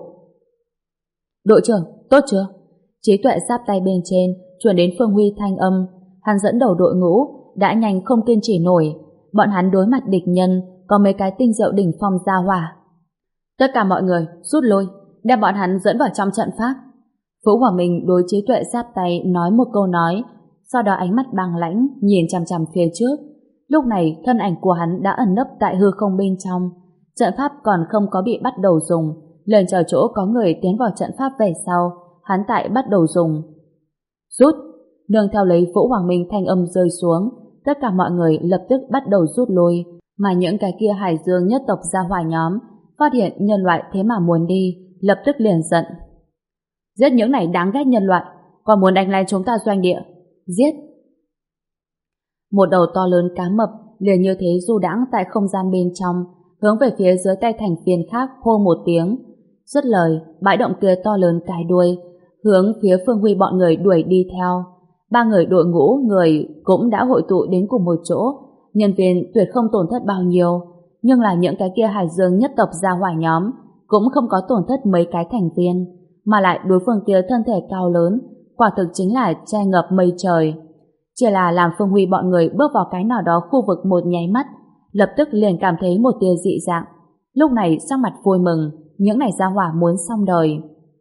Đội trưởng, tốt chưa? Trí tuệ giáp tay bên trên truyền đến Phương Huy thanh âm. Hắn dẫn đầu đội ngũ đã nhanh không kiên trì nổi. Bọn hắn đối mặt địch nhân có mấy cái tinh diệu đỉnh phong ra hỏa. Tất cả mọi người rút lui, đem bọn hắn dẫn vào trong trận pháp. Vũ Hoàng Minh đối Trí Tuệ giáp tay nói một câu nói, sau đó ánh mắt băng lãnh nhìn chằm chằm phía trước. Lúc này thân ảnh của hắn đã ẩn nấp tại hư không bên trong. Trận pháp còn không có bị bắt đầu dùng, lần chờ chỗ có người tiến vào trận pháp về sau, hắn tại bắt đầu dùng. Rút! Nương theo lấy Vũ Hoàng Minh thanh âm rơi xuống, tất cả mọi người lập tức bắt đầu rút lui, mà những cái kia Hải Dương nhất tộc gia hỏa nhóm phát hiện nhân loại thế mà muốn đi, lập tức liền giận. Giết những này đáng ghét nhân loại, còn muốn đánh lên chúng ta doanh địa. Giết! Một đầu to lớn cá mập liền như thế du đãng tại không gian bên trong, hướng về phía dưới tay thành viên khác hô một tiếng. Dứt lời, bãi động kia to lớn cái đuôi, hướng phía Phương Huy bọn người đuổi đi theo. Ba người đội ngũ người cũng đã hội tụ đến cùng một chỗ, nhân viên tuyệt không tổn thất bao nhiêu, nhưng là những cái kia Hải Dương nhất tộc gia hỏa nhóm cũng không có tổn thất mấy cái thành viên, mà lại đối phương kia thân thể cao lớn, quả thực chính là che ngập mây trời. Chỉ là làm Phương Huy bọn người bước vào cái nào đó khu vực một nháy mắt, lập tức liền cảm thấy một tia dị dạng. Lúc này sắc mặt vui mừng, những này gia hỏa muốn xong đời.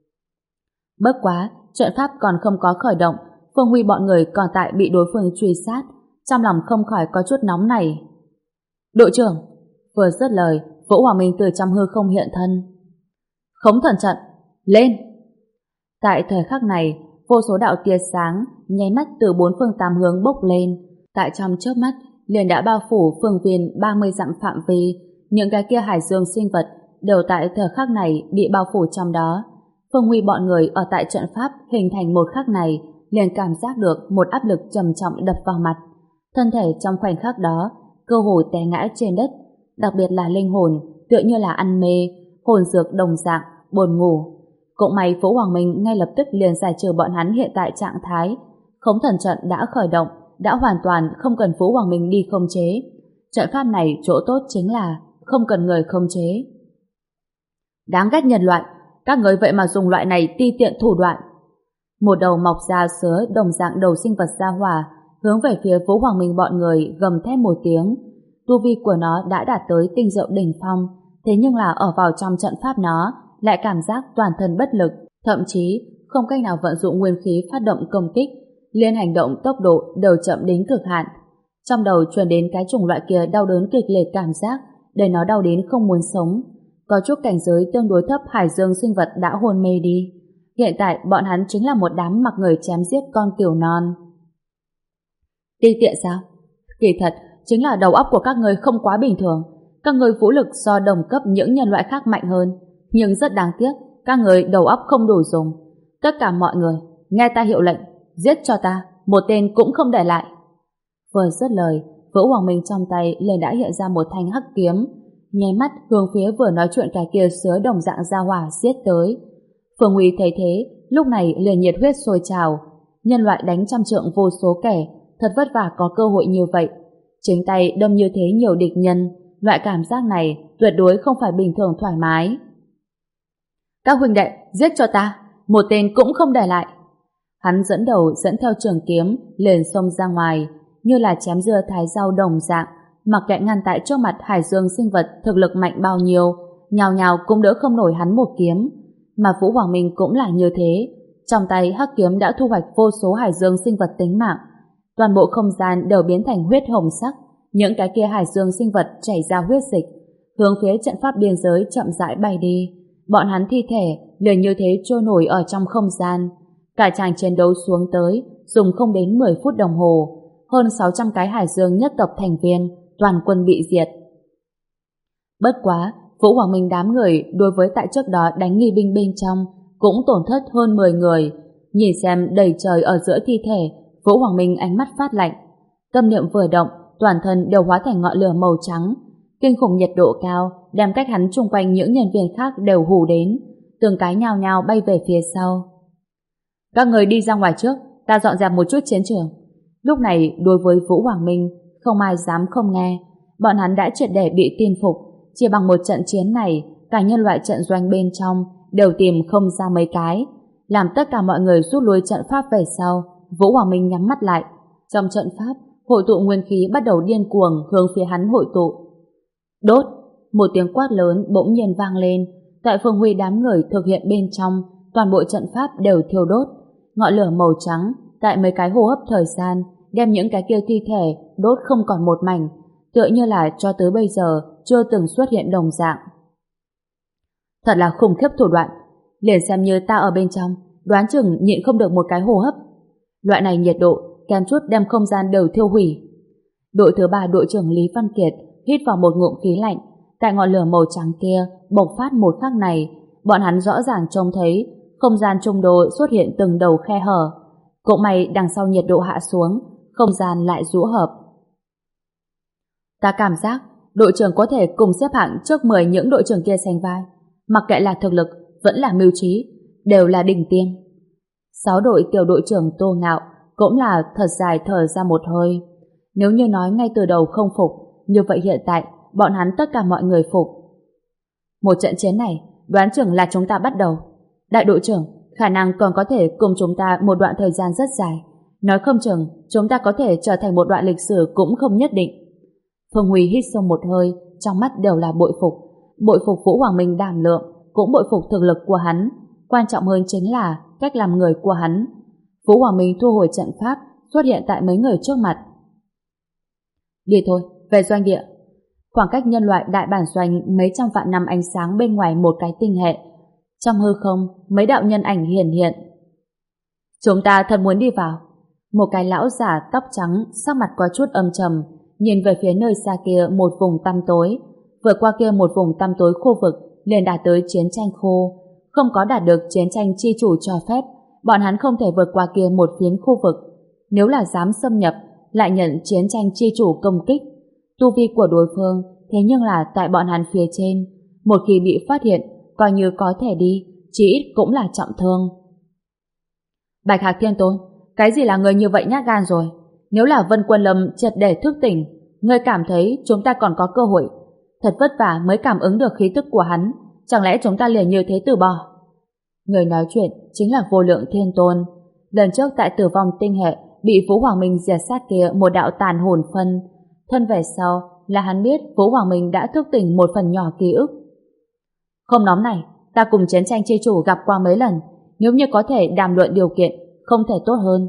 Bất quá, trận pháp còn không có khởi động, Phương Huy bọn người còn tại bị đối phương truy sát, trong lòng không khỏi có chút nóng này. Đội trưởng! Vừa dứt lời, Vũ Hoàng Minh từ trong hư không hiện thân. Khống thần trận! Lên! Tại thời khắc này, vô số đạo tia sáng nháy mắt từ bốn phương tám hướng bốc lên, tại trong chớp mắt liền đã bao phủ phương viên ba mươi dặm phạm vi. Những cái kia Hải Dương sinh vật đều tại thời khắc này bị bao phủ trong đó. Phương Huy bọn người ở tại trận pháp hình thành một khắc này liền cảm giác được một áp lực trầm trọng đập vào mặt. Thân thể trong khoảnh khắc đó cơ hồ té ngã trên đất, đặc biệt là linh hồn tựa như là ăn mê, hồn dược đồng dạng, buồn ngủ. Cũng may Vũ Hoàng Minh ngay lập tức liền giải trừ bọn hắn hiện tại trạng thái. Khống thần trận đã khởi động, đã hoàn toàn không cần Vũ Hoàng Minh đi khống chế. Trận pháp này chỗ tốt chính là không cần người khống chế. Đáng ghét nhân loại, các người vậy mà dùng loại này ti tiện thủ đoạn. Một đầu mọc ra sứa đồng dạng đầu sinh vật gia hỏa hướng về phía Vũ Hoàng Minh bọn người gầm thét một tiếng. Tu vi của nó đã đạt tới tinh diệu đỉnh phong, thế nhưng là ở vào trong trận pháp nó lại cảm giác toàn thân bất lực, thậm chí không cách nào vận dụng nguyên khí phát động công kích, liên hành động tốc độ đều chậm đến cực hạn. Trong đầu truyền đến cái chủng loại kia đau đớn kịch liệt cảm giác, để nó đau đến không muốn sống. Có chút cảnh giới tương đối thấp Hải Dương sinh vật đã hôn mê đi. Hiện tại bọn hắn chính là một đám mặc người chém giết con cừu non. Ti tiện sao? Kỳ thật, chính là đầu óc của các người không quá bình thường. Các người vũ lực so đồng cấp những nhân loại khác mạnh hơn, nhưng rất đáng tiếc, các người đầu óc không đủ dùng. Tất cả mọi người, nghe ta hiệu lệnh, giết cho ta, một tên cũng không để lại. Vừa dứt lời, Vũ Hoàng Minh trong tay liền đã hiện ra một thanh hắc kiếm, nháy mắt hướng phía vừa nói chuyện cái kia sứa đồng dạng gia hỏa giết tới. Phương Huy thấy thế, lúc này liền nhiệt huyết sôi trào. Nhân loại đánh trăm trượng vô số kẻ, thật vất vả có cơ hội như vậy. Chính tay đâm như thế nhiều địch nhân, loại cảm giác này tuyệt đối không phải bình thường thoải mái. Các huynh đệ, giết cho ta, một tên cũng không để lại. Hắn dẫn đầu dẫn theo trường kiếm liền xông ra ngoài, như là chém dưa thái rau đồng dạng, mặc kệ ngăn tại trước mặt Hải Dương sinh vật thực lực mạnh bao nhiêu, nhào nhào cũng đỡ không nổi hắn một kiếm. Mà Vũ Hoàng Minh cũng là như thế, trong tay hắc kiếm đã thu hoạch vô số Hải Dương sinh vật tính mạng, toàn bộ không gian đều biến thành huyết hồng sắc, những cái kia Hải Dương sinh vật chảy ra huyết dịch, hướng phía trận pháp biên giới chậm rãi bay đi. Bọn hắn thi thể liền như thế trôi nổi ở trong không gian. Cả tràng chiến đấu xuống tới dùng không đến mười phút đồng hồ, hơn sáu trăm cái Hải Dương nhất tộc thành viên toàn quân bị diệt. Bất quá, Vũ Hoàng Minh đám người đối với tại trước đó đánh nghi binh bên trong cũng tổn thất hơn mười người. Nhìn xem đầy trời ở giữa thi thể, Vũ Hoàng Minh ánh mắt phát lạnh. Tâm niệm vừa động, toàn thân đều hóa thành ngọn lửa màu trắng. Kinh khủng nhiệt độ cao đem cách hắn chung quanh những nhân viên khác đều hù đến, từng cái nhào nhào bay về phía sau. Các người đi ra ngoài trước, ta dọn dẹp một chút chiến trường. Lúc này đối với Vũ Hoàng Minh không ai dám không nghe. Bọn hắn đã triệt để bị tin phục. Chỉ bằng một trận chiến này, cả nhân loại trận doanh bên trong đều tìm không ra mấy cái. Làm tất cả mọi người rút lui trận pháp về sau, Vũ Hoàng Minh nhắm mắt lại. Trong trận pháp, hội tụ nguyên khí bắt đầu điên cuồng hướng phía hắn hội tụ. Đốt! Một tiếng quát lớn bỗng nhiên vang lên. Tại Phương Huy đám người thực hiện bên trong, toàn bộ trận pháp đều thiêu đốt. Ngọn lửa màu trắng, tại mấy cái hô hấp thời gian, đem những cái kia thi thể đốt không còn một mảnh, tựa như là cho tới bây giờ chưa từng xuất hiện đồng dạng. Thật là khủng khiếp thủ đoạn. Liền xem như ta ở bên trong, đoán chừng nhịn không được một cái hô hấp. Loại này nhiệt độ, kém chút đem không gian đều thiêu hủy. Đội thứ ba đội trưởng Lý Văn Kiệt hít vào một ngụm khí lạnh. Tại ngọn lửa màu trắng kia bộc phát một khắc này, bọn hắn rõ ràng trông thấy không gian trung đô xuất hiện từng đầu khe hở. Cũng may đằng sau nhiệt độ hạ xuống, không gian lại rũ hợp. Ta cảm giác đội trưởng có thể cùng xếp hạng trước mười những đội trưởng kia sánh vai. Mặc kệ là thực lực, vẫn là mưu trí, đều là đỉnh tiêm. Sáu đội tiểu đội trưởng Tô Ngạo cũng là thật dài thở ra một hơi. Nếu như nói ngay từ đầu không phục, như vậy hiện tại bọn hắn tất cả mọi người phục. Một trận chiến này, đoán chừng là chúng ta bắt đầu. Đại đội trưởng, khả năng còn có thể cùng chúng ta một đoạn thời gian rất dài. Nói không chừng, chúng ta có thể trở thành một đoạn lịch sử cũng không nhất định. Phương Huy hít sâu một hơi, trong mắt đều là bội phục. Bội phục Vũ Hoàng Minh đảm lượng, cũng bội phục thực lực của hắn. Quan trọng hơn chính là cách làm người của hắn. Vũ Hoàng Minh thu hồi trận pháp, xuất hiện tại mấy người trước mặt. Đi thôi, về doanh địa. Khoảng cách nhân loại đại bản doanh mấy trăm vạn năm ánh sáng bên ngoài một cái tinh hệ. Trong hư không, mấy đạo nhân ảnh hiển hiện. Chúng ta thật muốn đi vào. Một cái lão giả tóc trắng, sắc mặt có chút âm trầm, nhìn về phía nơi xa kia một vùng tăm tối. Vượt qua kia một vùng tăm tối khu vực, liền đạt tới chiến tranh khu. Không có đạt được chiến tranh chi chủ cho phép, bọn hắn không thể vượt qua kia một phiến khu vực. Nếu là dám xâm nhập, lại nhận chiến tranh chi chủ công kích. Tu vi của đối phương, thế nhưng là tại bọn hắn phía trên. Một khi bị phát hiện, coi như có thể đi, chỉ ít cũng là trọng thương. Bạch Hạc Thiên Tôn, cái gì là người như vậy nhát gan rồi? Nếu là Vân Quân Lâm triệt để thức tỉnh, ngươi cảm thấy chúng ta còn có cơ hội. Thật vất vả mới cảm ứng được khí tức của hắn, chẳng lẽ chúng ta liền như thế từ bỏ? Người nói chuyện chính là Vô Lượng Thiên Tôn. Lần trước tại Tử Vong Tinh Hệ bị Vũ Hoàng Minh diệt sát kia một đạo tàn hồn phân. Thân về sau là hắn biết Vũ Hoàng Minh đã thức tỉnh một phần nhỏ ký ức. Không nóng này, ta cùng chiến tranh chi chủ gặp qua mấy lần, nếu như có thể đàm luận điều kiện, không thể tốt hơn.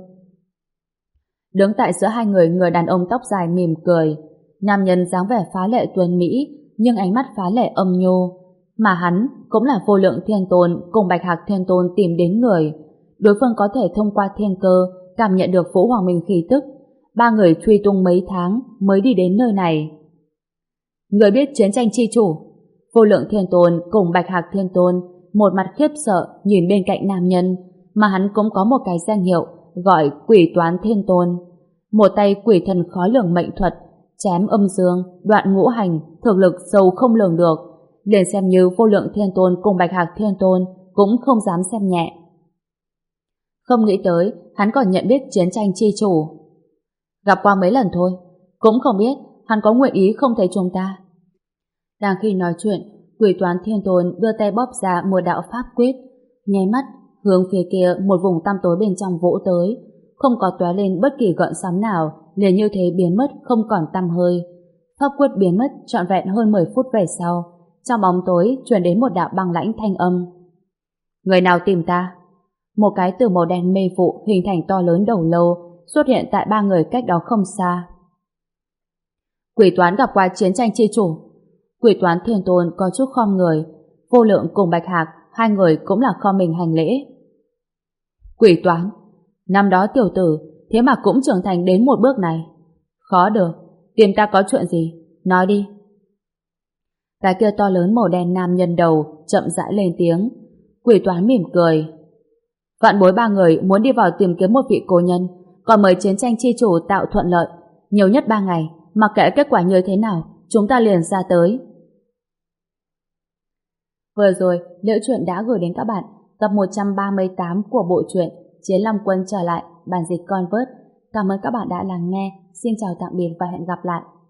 Đứng tại giữa hai người, người đàn ông tóc dài mỉm cười. Nam nhân dáng vẻ phá lệ tuấn mỹ, nhưng ánh mắt phá lệ âm nhu. Mà hắn cũng là Vô Lượng Thiên Tôn cùng Bạch Hạc Thiên Tôn tìm đến người. Đối phương có thể thông qua thiên cơ cảm nhận được Vũ Hoàng Minh khí tức. Ba người truy tung mấy tháng mới đi đến nơi này. Người biết chiến tranh chi chủ? Vô Lượng Thiên Tôn cùng Bạch Hạc Thiên Tôn một mặt khiếp sợ nhìn bên cạnh nam nhân, mà hắn cũng có một cái danh hiệu gọi Quỷ Toán Thiên Tôn. Một tay quỷ thần khó lường mệnh thuật, chém âm dương, đoạn ngũ hành, thực lực sâu không lường được. Liền xem như Vô Lượng Thiên Tôn cùng Bạch Hạc Thiên Tôn cũng không dám xem nhẹ. Không nghĩ tới hắn còn nhận biết chiến tranh chi chủ. Gặp qua mấy lần thôi, cũng không biết hắn có nguyện ý không thấy chúng ta. Đang khi nói chuyện, Quỷ Toán Thiên Tôn đưa tay bóp ra một đạo pháp quyết, nháy mắt hướng phía kia một vùng tăm tối bên trong vỗ tới, không có tóe lên bất kỳ gợn sóng nào, liền như thế biến mất không còn tăm hơi. Pháp quyết biến mất trọn vẹn hơn mười phút về sau, trong bóng tối truyền đến một đạo băng lãnh thanh âm. Người nào tìm ta? Một cái từ màu đen mê vụ hình thành to lớn đầu lâu xuất hiện tại ba người cách đó không xa. Quỷ Toán gặp qua chiến tranh chi chủ. Quỷ Toán Thiên Tôn có chút khom người, Vô Lượng cùng Bạch Hạc hai người cũng là khom mình hành lễ. Quỷ Toán, năm đó tiểu tử thế mà cũng trưởng thành đến một bước này. Khó được, tìm ta có chuyện gì? Nói đi. Cái kia to lớn màu đen nam nhân đầu chậm rãi lên tiếng. Quỷ Toán mỉm cười. Vạn bối ba người muốn đi vào tìm kiếm một vị cố nhân, còn mời chiến tranh chi chủ tạo thuận lợi, nhiều nhất ba ngày, mặc kệ kết quả như thế nào, chúng ta liền ra tới. Vừa rồi, Liễu Chuyện đã gửi đến các bạn tập một trăm ba mươi tám của bộ truyện Chiến Long Quân trở lại, bản dịch Convert. Cảm ơn các bạn đã lắng nghe. Xin chào tạm biệt và hẹn gặp lại.